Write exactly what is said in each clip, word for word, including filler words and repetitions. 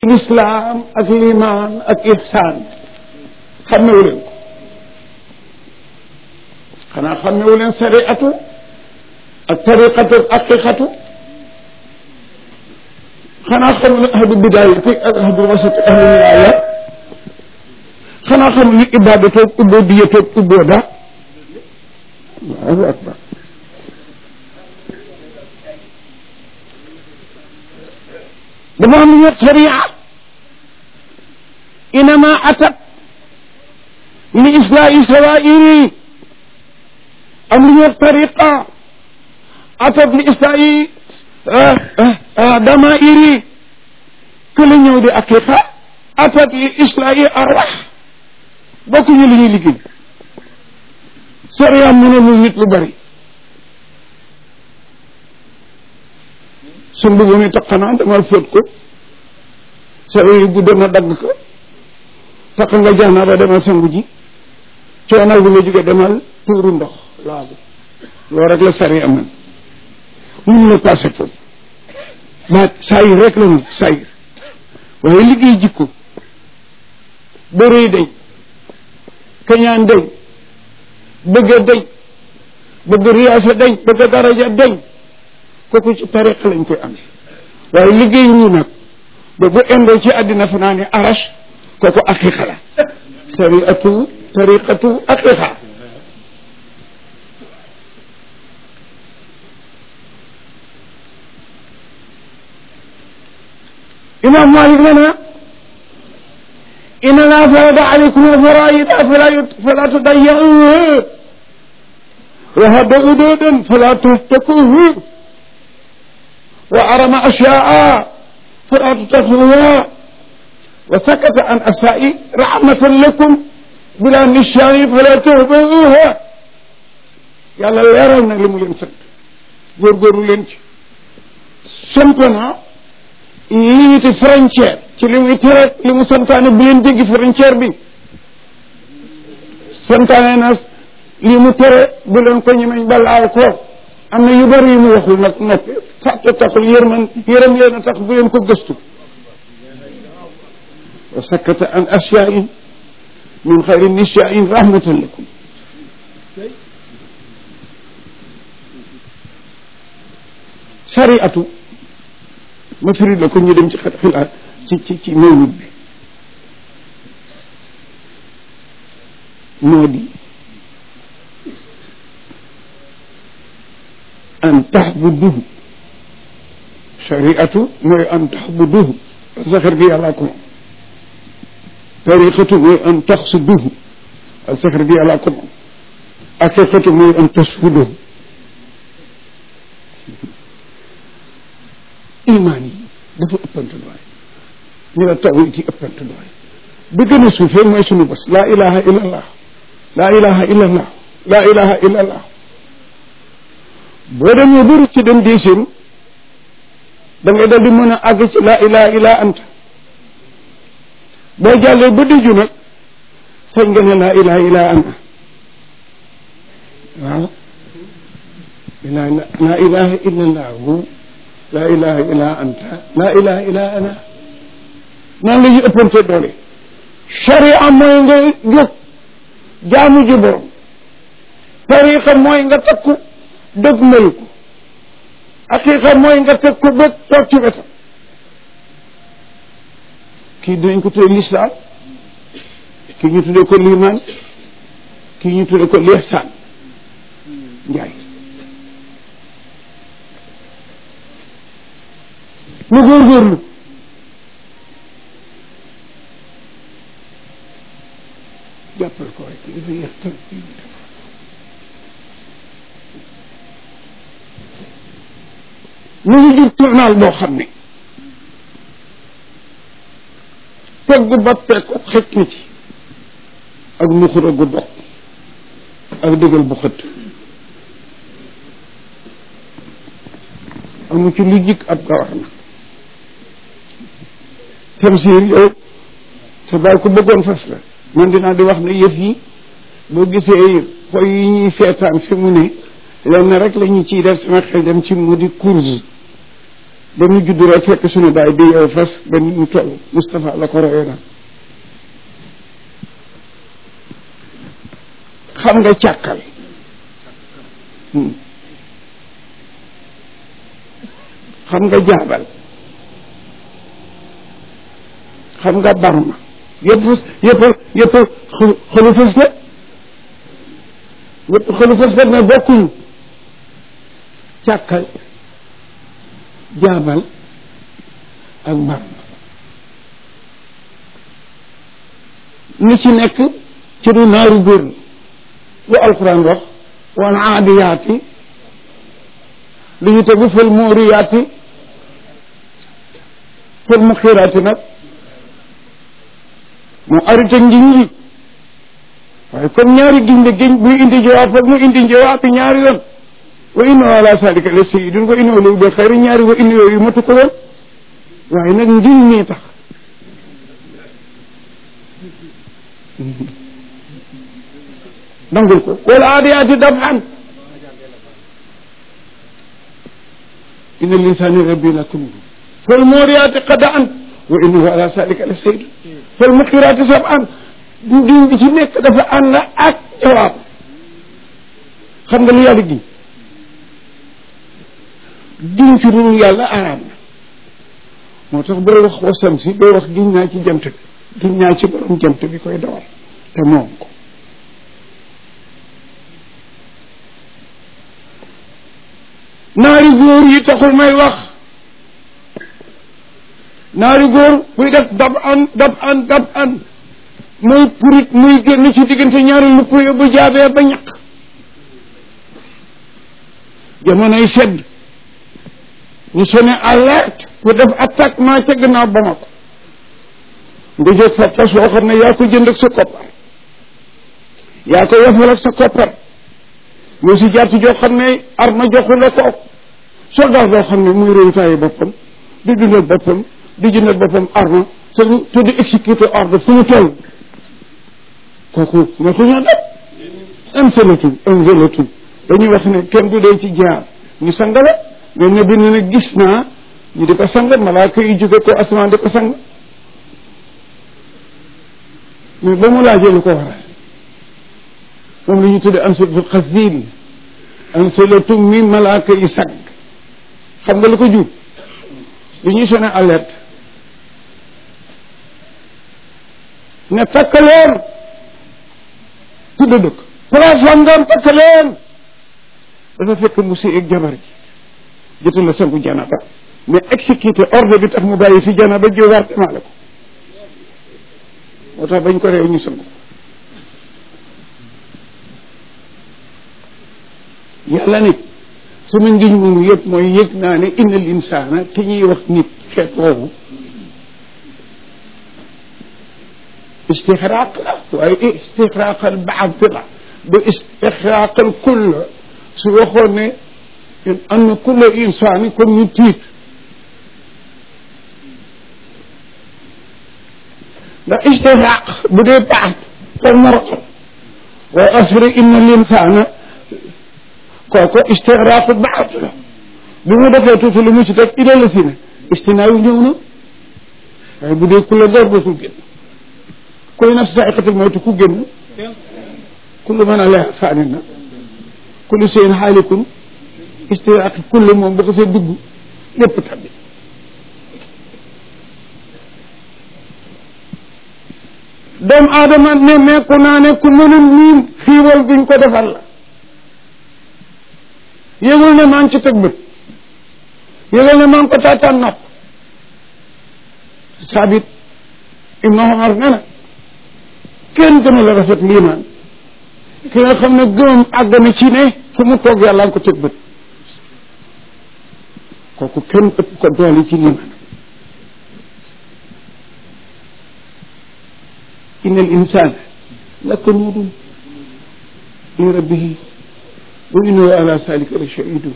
l'islam ak limaan ak ihsaan xammewu leen ko xanaa xammewu leen sariatu ak tariqatu ak aqiqatu xanaa xamul ne ahlu bidaayati ak ahlu wasati ahlu wilaaya xanaa xamul ni ibadatoog ubudiyatoog ubooda allahu akbar dama am ñu sharia inama atat li islaahi sawaa'iri am lu ñu tariqa atat li islaahi damaa'iri que la ñëw di aqiqa atat li islaahi arwah bokkuñu li ñuy liggéey sharia mënul nit lu bari su mbubb mi taqanaa dama fóot ko sa yu gudd na dagg ko taq nga jaana ba demal sangu ji coonal bi nga jóge demal tuuru ndox laabu loolu rek la sari aman mun la passé foofu baat saayir rek la nu saayir waaye liggéey jikko bërëy dañ kañaan dañ bëgg a dañ bëgg riyaasa dañ bëgg daraja dañ kooku ci tariqa lañ koy amee waaye liggéey ñu nag ba bu indoo ci àddina fa naa ne arash kooku aqiqa la sariatu tariqatu aqiqa imam Malik nee na inna laa farada alaykum faraida fala tudayyuha wa hada ududan fala tahtakuhu وأرم أشياء فلا تتخذوها وسكت عن أشياء رحمة لكم بلا نسيان فلا تهبئوها yàlla leeral nag li mu leen sant góorgóorlu leen ci simplement limite frontière ci li muy tere li mu santaane bu leen jéggi frontière bi santaane na li mu tere bu leen ko ñemeñ ba laal ko am na yu bëri yu mu waxul nag noppi fàtte taxul yërman yërëm leen a tax bu leen ko gëstu wa sakata an asyain min xayri nisyain rahmatan lakum sariatu ma firi la ko ñu dem ci xat xilaat ci ci ci mawlud bi moo di an taxbuduhu shariatu mooy an taxbuduhu saxar gi yàllaa ko moom tariqatu mooy an taxsuduhu saxar gi yàllaa ko moom aqiqatu mooy an tasfuduhu imaan yi dafa ëppante doole ñu la tawhid yi ëppante doole bi gën a suufee mooy sunu bés laa ilaha illa allah laa ilaha illa allah laa ilaha illa allah boo demee bëri ci dem diisim da ngay dal di mën a àgg ci laa ilaha illa anta boo jàllee ba diju nag sañ nga ne laa ilaha illa ana waaw laa ilaha illa allahu laa ilaha illa anta laa ilaha illa ana naan la ñu ëppante doole sharia mooy nga jóg jaamu ji borom tariqa mooy nga takku dëgg mayu ko aqiqa mooy nga teg ko bët toog ci wetam kii dinañ ko tuddee lislaam kii ñu tuddee ko liimaan kii ñu tuddee ko lihsaan njaay lu góorgóorlu jàppal ko rek dafa yéex trop ñu ngi jur tournal boo xam ne togg ba pekk xëj na ci ak nuxura gu dog ak dëggal bu xëtt amu ci lu jik ab gawar na Tamsir yow sa baay ko bëggoon fas la man dinaa di wax ne yëf yi boo gisee xoy yi ñuy seetaan fi mu ne lenn rek la ñu ciy def sama xel dem ci mu di course ba mu judd rek fekk suñu baay di yow fas ba nit ñu toll Moustapha la ko royee nag xam nga càkkal xam nga jaabal xam nga barma yëpp yëpp yëpp xolu fës la yëpp xolu fës la mais bokkuñu càkkal jaabal ak barma ni ci nekk ci du naaru góor lu alquran wax wal aadiyaati li ñu tegu fal muuriyaati fal muxiraati nag moo arrêté ngiñ yi waaye comme ñaari giñ la giñ buy indi jawaab foog mu indi jawaab bi ñaari yoon wa inna ala salika la sayidun wa inna lu bi xayri ñaari wa inna yooyu matu ko woon waaye nag ngiñ nii tax dangul ko wala aadiyaati daf'an inna linsani rabbi lakum fal muriyaati qada'an wa innahu ala salika la sayidun fal muxiraati sab'an giñ bi ci nekk dafa ànd ak jawaab xam nga lu yàlla giñ giñ ci dul yàlla araam na moo tax booy wax wasam si booy wax giñ naa ci jant bi giñ naa ci borom jant bi koy dawal te moom ko naari góor yi taxul may wax naari góor buy def dab an dab an dab an muy purit muy génn ci diggante ñaari lupp yo bu jaabee ba ñaq jamonoy sedd ñu sonné alerte pour def attaquement ca gannaaw ba ma ko nga jóg fa fas woo xam ne yaa ko jënd ak sa koppar yaa ko yefal ak sa koppar yoo si jaatu joo xam ne arma joxu la ko soldat boo xam ne muy réewtaayu boppam di dundal boppam di jëndal boppam arma te du te du exécuter ordre fu mu toll kooku nga ko ñoo def am selatul am selatul dañuy wax ne kenn du dee ci jaar ñu sangala mais ne bi ne ne gis naa ñu di ko sang malaaka yi jóge ko asamaan di ko sang mais ba mu laajee lu ko waral moom la ñu tudde ansalatul xasil ansalatu mi malaaka yi sag xam nga lu ko jur li ñuy sonné alerte ne takk leen tudd dëkk place sangam takk leen dafa fekk mu si ak jabar ji jotul la sangu janaba mais exécuté ordre bi tax mu bàyyi fi janaba ji war demaale ko moo tax bañ ko réew ñu sangu yàlla nit sama ngiñ moomu yëpp mooy yëg naa ne innal insaana te ñuy wax nit xeet woowu istixraaq la waaye istixraaqal baad la du istixraaqal kull su waxoon ne am na kulla insaani comme ñu tiit ndax istixraaq bu dee baad fal marqal waaye asri innal insaana kooku istixraaqu baad la bi mu defee tuuti lu mu ci teg idée la si ne istinaayu ñëw na waaye bu dee kulla door dootul génn kullu nafsin zaa'iqatul mawti ku génn kullu man alayhaa faanin na kullu shay'in haalikun istixraaq kullu moom bu ko see dugg lépp tabbi doomu aadama ne meeku naa ne ku mënul miin xiiwal guñ ko defal la yëgul ne maa ngi ci teg bët yëgul ne maa ngi ko taataan nopp Saabit Ibnu Umar ne na kenn gënu la rafet liimaan ki nga xam ne gëmam àgg na ci ne fu mu toog yàlla nga ko teg bët kooku kenn ëpp ko doole ci liimaan inna al insana lakanuudun li rabbihi wa innahu ala salika la shahidun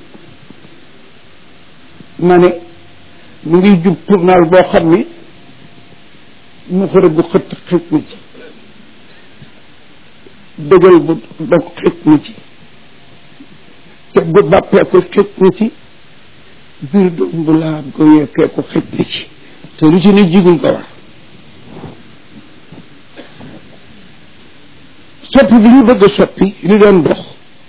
ma ne mu ngi jub tournal boo xam ni mu xërëb bu xëtt xëj na ci dëgal bu dog xëj na ci te bu bàppeeku xëj na ci biir doom bu laab ko yekkee ko xëj na ci te lu ci ne jigul ko war soppi bi ñu bëgg a soppi li doon dox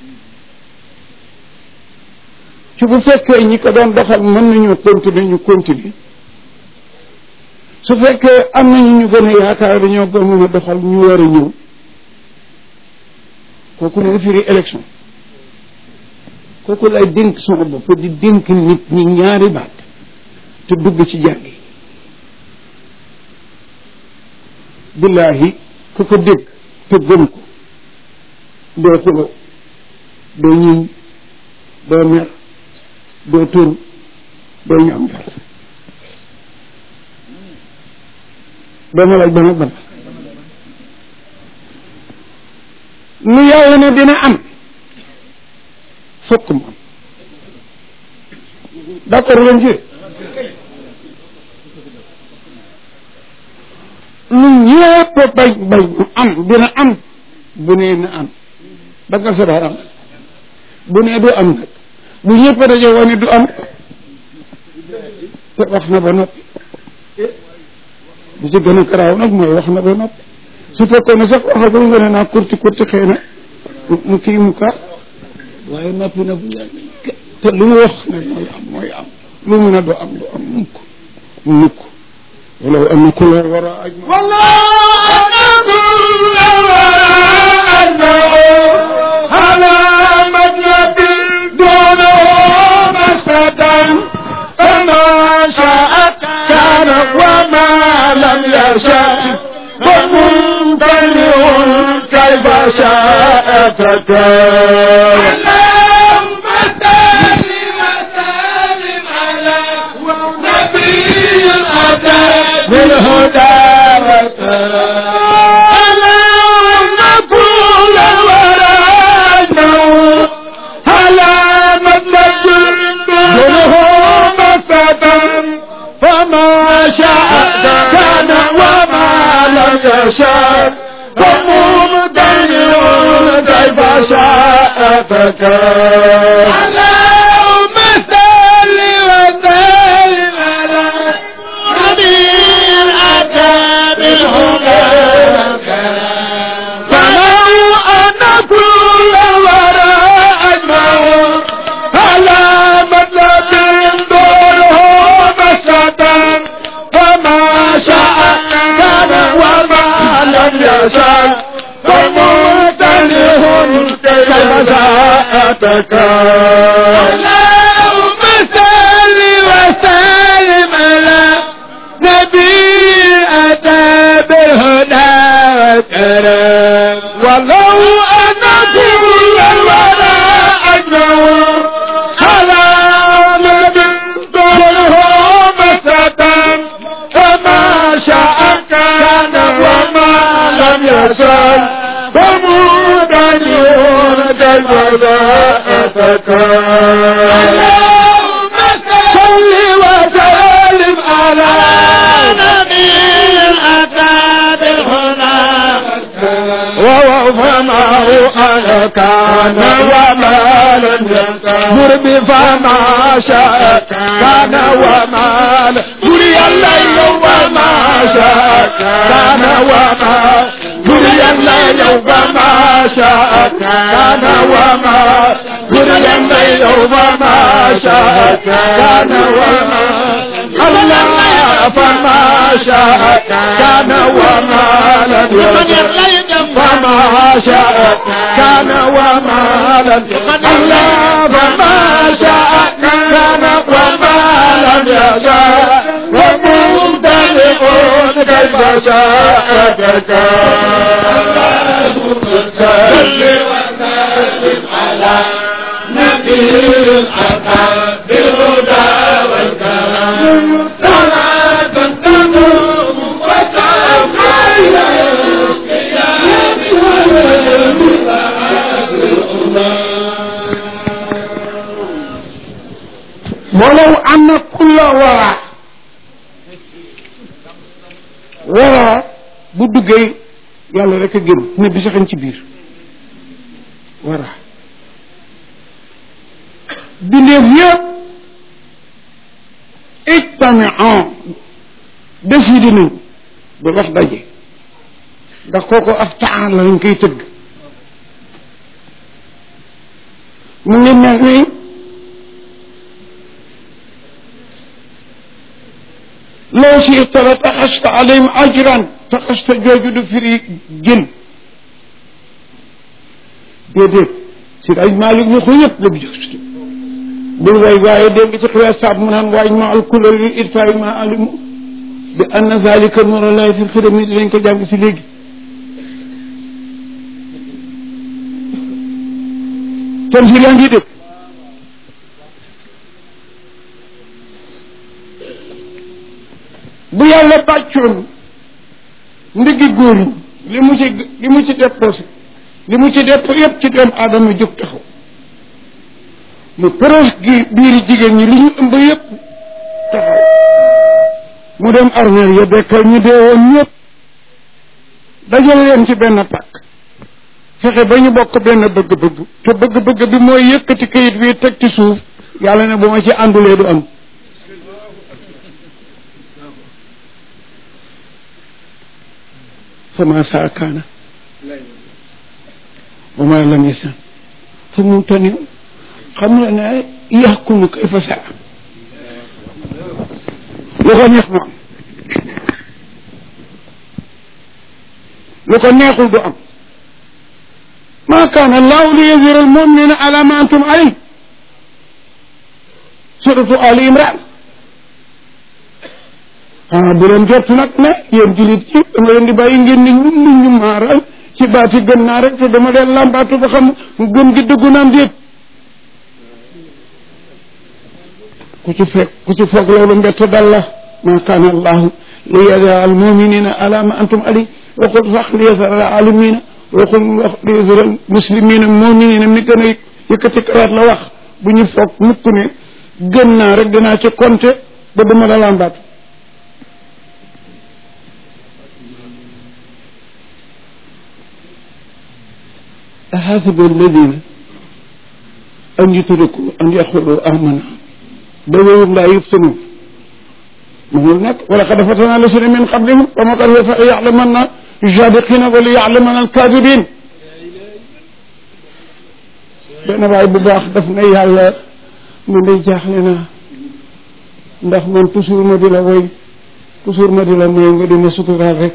ci bu fekkee ñi ko doon doxal mën nañoo continuer ñu continuer su fekkee am nañu ñu gën a yaakaar dañoo gën mën a doxal ñu war a ñëw kooku mu ngi firi élection kooku lay dénk sama bopp di dénk nit ñi ñaari baat te dugg ci jàngi billaahi ku ko dégg te gëm ko doo xulo doo ñiñ doo mer doo tur doo ñu am jor doo ma laaj bana bana lu yàlla ne dina am fokk mu am d'accord leen ci lu ñëpp bañ bañ mu am dina am bu nee na am daggal sa baaraam bu nee du am nag bu ñëpp daje woon du am te wax na ba noppi bi ci gën a karaaw nag mooy wax na ba noppi su fekkoon ne sax waxagul nga ne naa kurti kurti xëy na mu kii mu ka waaye noppi na bu yàgg te lu mu wax ne mooy am mooy am lu mu ne du am du am mukk mukk walaw anna kulla wara ajma walaw anna kulla wara ajma ala matlabi duna masatan fama sha'a kana wa ma lam yasha فمنبلغ كيف شاء فكان اللهم صل وسلم على نبي الأتى بالهدى والكرم اللهم كل الورى أجمعون على مطلب دونه مسطا فما شاء كان وما لم يشاء فمبتدئ كيف شاء فكان اللهم صل وسلم على نبي الأتى بالهدى والكرم فلو أن كل الورى أجمعون على مطلب دونه مسطا فما شاء كان وما لم يشاء فمبتدئ كيف شاء فكان اللهم صل وسلم على نبي أتى بالهدى والكرم ولو أن كل الورى أجمعون على نبي دونه مسطا فما شاء كان وما لم يشاء فمبتدئ كيف شاء فكان اللهم صل وسلم على نبي الأتى بالهدى ووفناه أنا كان وما لم يشاء ضرب فما شاء كان وما لم جري الليل وما شاء كان وما جري الليل وما شاء كان وما جري الليل وما شاء كان وما الله فما شاء كان وما لم يشاء فما شاء كان وما لم الله فما شاء كان وما لم يشاء ومبتدئ كيف شاء فكان اللهم صل وسلم على نبي الأتى بالهدى والكرم صلاة تدوم وتبقى إلى القيام ولو أن كل وراء وراء bu duggee yàlla rek a gën ne bi saxañ ci biir wara bindeef yëpp ijtami'an décidé nañ ba wax daje ndax kooku af taan la lañ koy tëgg mu ngi mel ni law shi'ta la taxasta alayhim ajran taxasta jooju du firi jën déedéet si ay Maalik ñu ko yëpp la bu jóg bul way waaye dégg ci xiyaas saab mu naan waaj ma al kulal li irfaayi ma alimu bi anna zalika nuralahi fi xidami dinañ ko jàng si léegi tamsir yaa ngi dégg bu yàlla bàccoon ndiggi góor ñi li mu ci li mu ci déposé li mu ci def yëpp ci doomu aadama jóg taxaw mu proche gi biiri jigéen ñi li ñu ëmb yëpp taxaw mu dem armeel ya dekkal ñu dee woon ñëpp dajale leen ci benn pàkk fexe ba ñu bokk benn bëgg-bëgg te bëgg-bëgg bi mooy yëkkati kayit wi teg ci suuf yàlla ne bu ma ci àndulee du am fama saa kaana wa ma lam yasan fu mu tani xam na ne yaxkunu kayfa saa lu ko neex moom lu ko neexul du am ma kaana allahu li yazira almuminina ala ma antum alayh suratu ali imran ah bu leen jot nag ne yéen jullit yi dama leen di bàyyi ngeen ni ñun ni ñu maaral ci baati gën naa rek te dama leen làmbaatu ba xam gëm gi dëggu naam déet ku ci fekk ku ci foog loolu mbett dal la ma kaana allahu li yazira almuminina ala ma antum alayh waxul sax li yazira alalamina waxul wax li yazira muslimina muminina mi gën a yëkkati karaat la wax bu ñu foog mukk ne gën naa rek dinaa ci compter ba dama la làmbaatu أحسب الذين أن يتركوا أن يقولوا آمنا بل لا يفتنون هناك ولقد فتنا الذين من قبلهم وما كانوا فليعلمن الصادقين وليعلمن الكاذبين benn waay bu baax daf ne yàlla mu ne jaaxle naa ndax man toujours ma di la woy toujours ma di la mooy nga di ma suturaal rek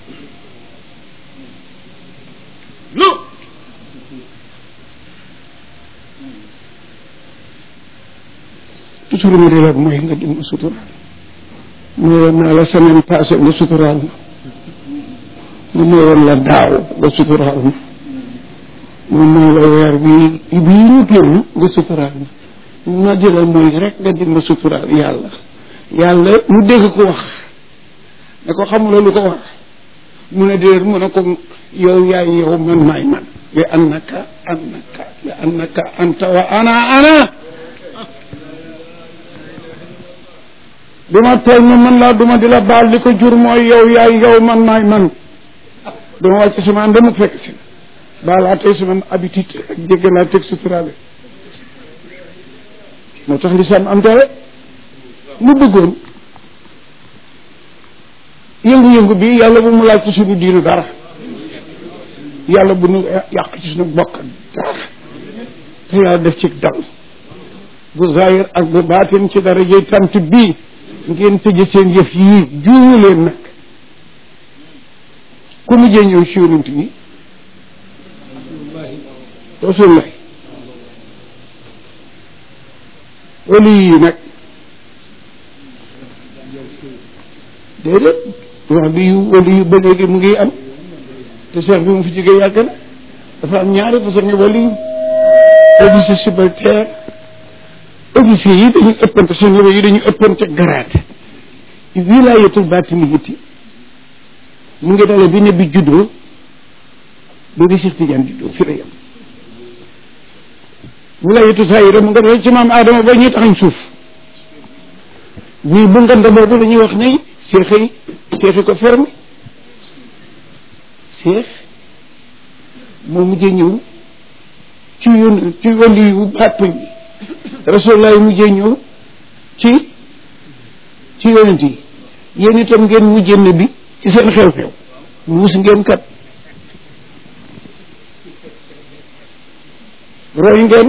toujours ma di la mooy nga di ma suturaal mooyoon naa la semaine passée nga suturaal ma mu mooyoon la daaw nga suturaal ma moom mooy la weer bii bii ñu génn nga suturaal ma ma di la mooy rek nga di ma suturaal yàlla yàlla mu dégg ko wax ne ko xamula lu ko wax mu ne déer mu ne ko yow yaay yow man maay man bi annaka annaka bi annaka anta wa ana ana duma tooñ ma man laa duma di la baal li ko jur mooy yow yaay yow man maay man dama wàcc sama ànd mu fekk si baalaa tey sama habitude ak jégge laa teg suturaale moo tax lislaam am doole mu bëggoon yëngu-yëngu bi yàlla bu mu laaj ci suñu diinu dara yàlla bu nu yàq ci suñu bokk dara te yàlla def ci dal bu zahir ak bu baatin ci dara jëy tant bii ngeen tëje seen yëf yii juumu leen nag ku mujjee ñëw ci yonent bi rasulullah wali yi nag déedéet wax bi yu wali yu ba léegi mu ngi am te cheikh bi mu fi jógee yàgg na dafa am ñaari façon nga wali yu officier subalterne officier yi dañuy ëppante seen yi dañuy ëppante garaate wilaayatul baatiniyati mu ngi dale bi ne bi juddoo ba bi Cheikh Tidiane juddoo fi la yem wilaayatu saayira mu nga dale ci maam Adama ba ñuy taxañ suuf ñii bu nganda boobu la ñuy wax ne seex yi seexi ko ferme seex moo mujjee ñëw ci yoon ci wàllu yu bàpp yi rasulullah mujjee ñëw ci ci yonent yi yéen itam ngeen wujje nabi ci seen xew-xew muus ngeen kat roy ngeen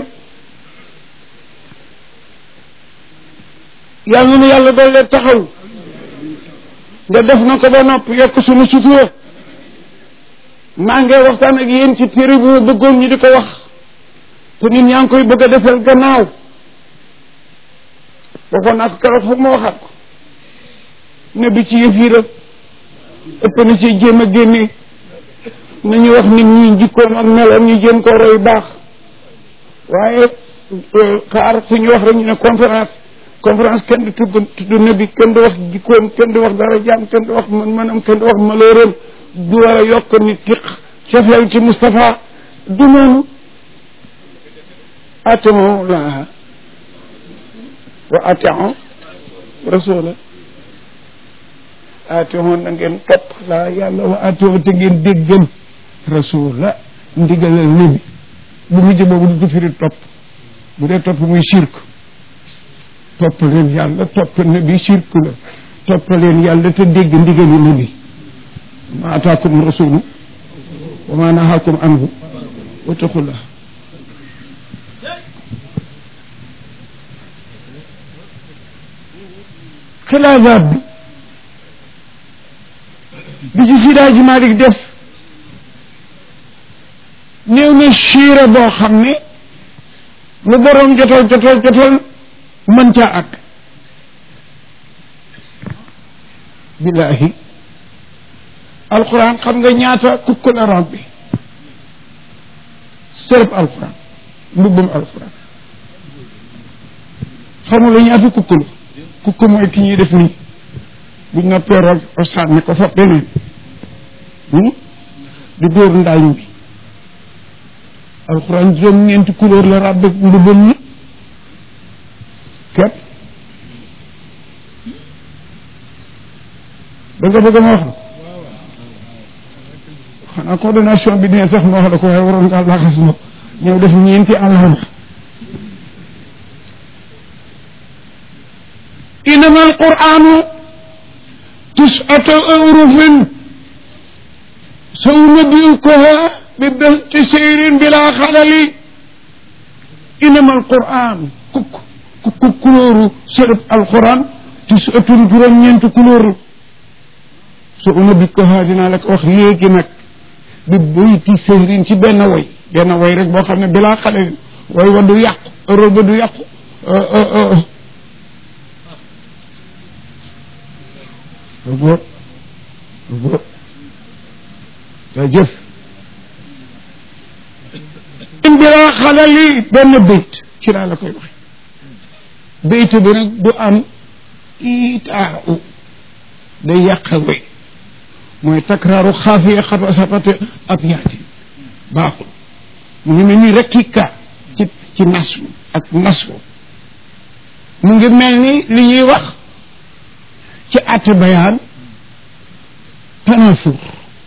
yàlla na yàlla doole taxaw nga def na ko ba nopp yokk suñu sutura maa ngi waxtaan ak yéen ci téere bu ma bëggoon ñu di ko wax te nit ñaa ngi koy bëgg a defal gannaaw waxoon naa ko keroog foog ma waxaat ko ne bi ci yëf yi rek ëpp na ci jéem a génne nañu wax nit ñi jikkoom ak meloom ñu jéem koo roy baax waaye xaar fu ñu wax rek ñu ne conférence conférence kenn du tudd tudd nabi kenn du wax jikkoom kenn du wax dara jaam kenn du wax mën-mënam kenn du wax malooram du war a yokk nit ki cofeel ci Moustapha du noonu ati'u llaaha wa ati'u rasuula ati'u na ngeen topp laa yàlla wa ati'u te ngeen déggal rasuula ndigalal nabi bu mujj boobu du firi topp bu dee topp muy shirk topp leen yàlla topp nabi shirk la topp leen yàlla te dégg ndigali nabi ma ataakum rasulu wa ma nahaakum anhu wattaqullah xilaafaat bi bi ci Sidaaji Malik def néew na siira boo xam ne lu boroom jotal jotal jotal mën caa ak billahi alquran xam nga ñaata kukk la rab bi sërëb alquran mbubbum alquran xamula ñaata kukk la kukk mooy ki ñuy def nii buñ noppee rog sànni ko fa beneen di dóor ndaañ bi alquran juróom ñeenti couleur la rab mbubbum ni képp da nga bëgg ma wax la xanaa coordination bi dina sax ma wax la ko waaye waroon nga laxas ma ñëw def ñeenti alama inama alquranu tis'atu urufin سأنبئكها ببث سير بلا خلل إنما القرآن كك كك كلور سرب القرآن تسعة جرمين كلور سأنبئكها دينا لك أخليك نك ببث سير بين وي بين وي رك بو خامن بلا خلل وي ودو يق روب دو يق روب روب jëf indira xalali benn bayt ci laa la koy waxe bayt bi nag du am itaa u day yàqa way mooy takraaru xaafiya xata sapate ab yaati baaxul mu ngi mel ni rekika ci ci nasu ak nasu mu ngi mel ni li ñuy wax ci at bayaan tanafur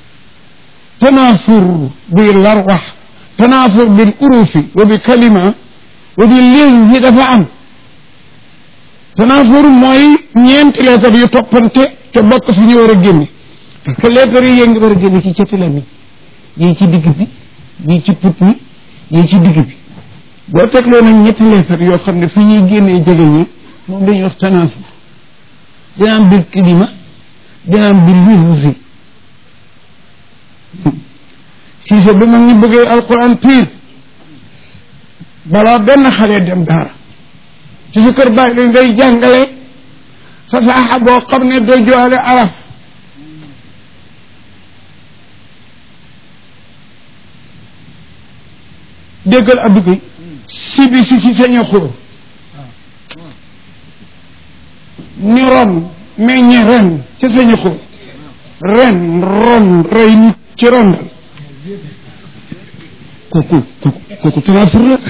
تنافر بالأرواح تنافر بالأروف وبكلمة وبالليل دفعا تنافر موي ñent lettre yu topante te bokk fi ñu wara génné parce que lettre yi ngi wara génné ci ciati lami yi ci digg bi yi ci put mi yi ci digg bi bo tek lo nak ñetti lettre yo xamne fi ñuy génné jëgé ñi mom dañuy wax tanafur dina am bil kalima dina am bil lufzi si sa bi mag ñi bëggee alquran pire balaa benn xale dem daara ci su kër bàyyi li ngay jàngale fasaaxa boo xam ne doo joale araf déggal abdu gi si bi si si sañ a xóor ni ron meññe ren ci sañ a xóor ren ron rey nit ci rondal kooku kooku kooku tanafur la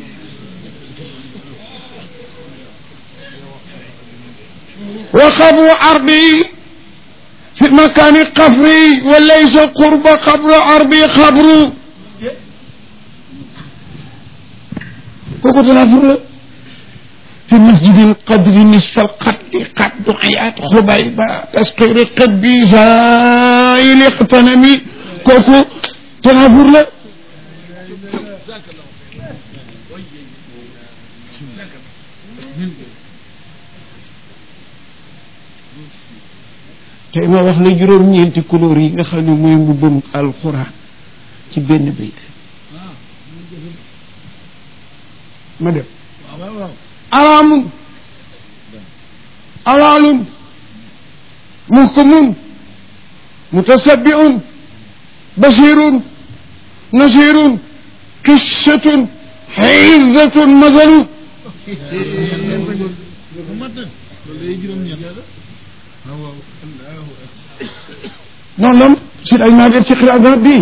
wa xabru arbi fi makani xafri wa laysa qurba xabru arbi xabru kooku tanafur la fi في مسجد القدر نصف القتل قد دعيات خبيبة تسقير قبي زائل اقتنمي كوكو تنافر لا tey ma wax la juróom ñeenti couleur yi nga xam ne mooy mbubbam alquran ci benn bayt ma dem alaamun alaalun muhkamun mutasabbiun basirun nasirun qissatun xizatun masalu noonu lam si dañ maa def ci xiraat bii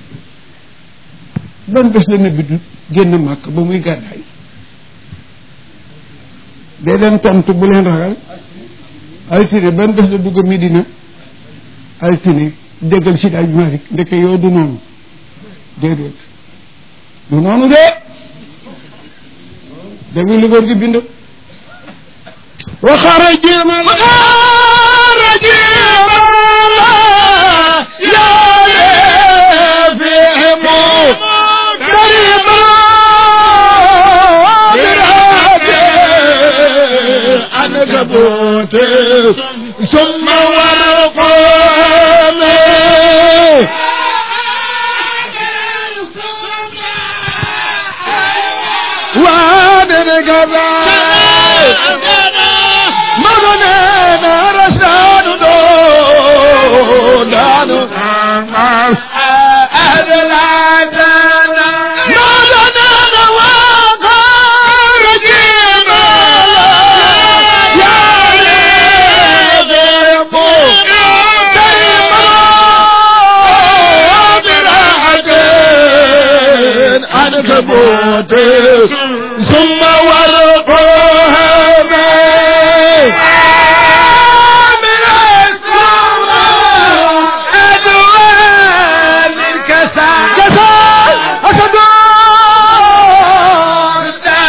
ban bés la nabi du génn màkk ba muy gàddaay dee leen tontu bu leen ragal altine ban bés la dugg Medina altine déggal si dañ maa dik ndeke yow du noonu déedéet du noonu de dégg li góor gi bind wa xarajina xarajina عنكبوت ثم ورقان وادن كذا مغنى رسان دان أدلاتنا مغنى وقار جيما يا لذيبو دايما برعدين عنكبوت ثم ورقهم من السماء أدوان الكسا كسا أسدون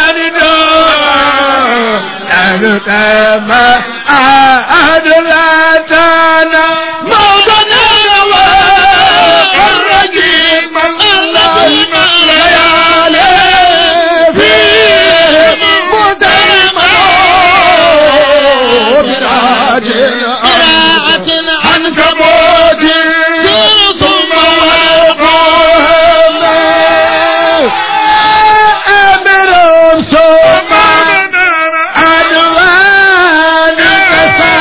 داندون داندما أهدلاتنا موضنا والرجيم الله ليالي فيه مدرما براجل عنكبوت ثم ورقهم أمر ثم عدوان كسا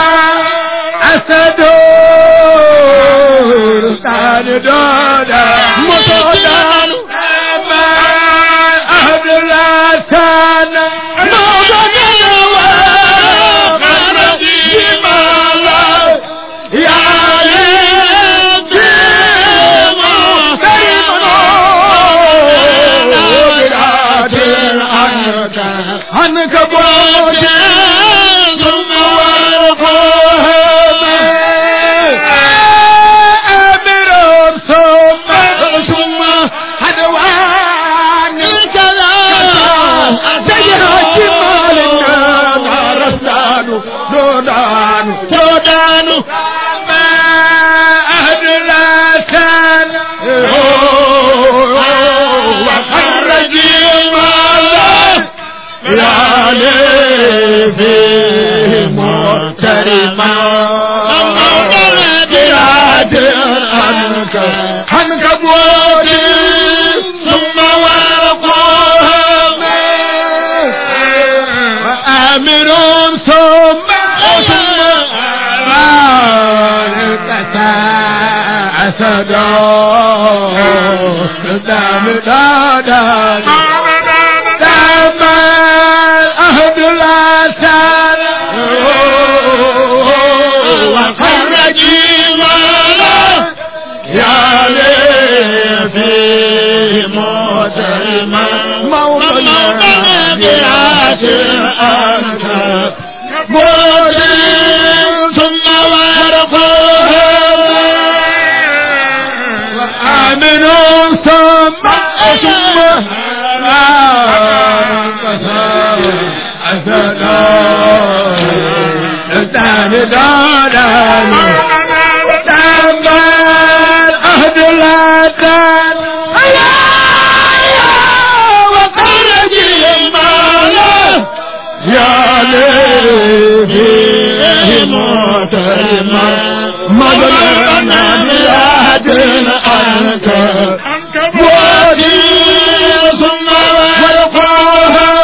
أسدون تاندون مصدان أما أهدلاتنا موضنا وقرد جمالا يا ليتم كريمنا براتل عنك عنكبوت ثم ورقهم أمر ثم ثم هدوان الكلام سيها جمالنا رسان دودان دودان ما أهدلاتان وخرج مالا يا ليه محترما عنك عنكبوت ثم ورقهم وآمر ثم ثم أسدون دام دادان دام الأهد الأسان وخرج مالا يا لي موترما موطنا برات أنت موتر ثم ورقهم وآمن ثم ثم دان دان دان أهد لا دان وخرج المال يا ليه موترما مدرنا بلاد أنك وادي ثم والقاها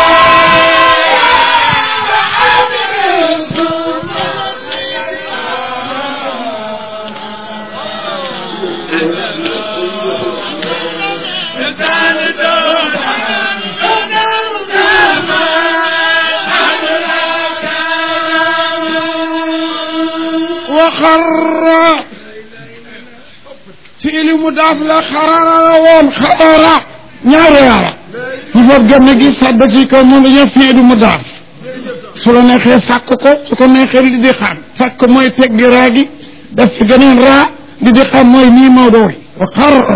وخر فعل مضاف لا خرر وون خبر ñaari yara il faut gën gi sadda ci ko mo ñu fi'l mudaf su la neexee fàkk ko su ko neexee li di xam fàkk mooy teg di raagi daf ci geneen raa li di xam mooy nii moo doori wa xarra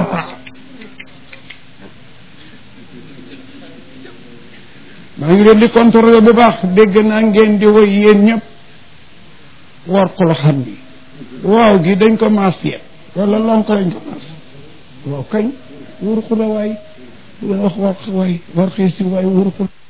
maa ngi leen di contrôler bu baax dégg naa ngeen di woy yéen ñëpp war ko la xam bi waaw gi dañ ko maas yéen wala lon ko lañ ko maas waaw kañ wóor ko la waay wax war waay war xëy si waay wóor ko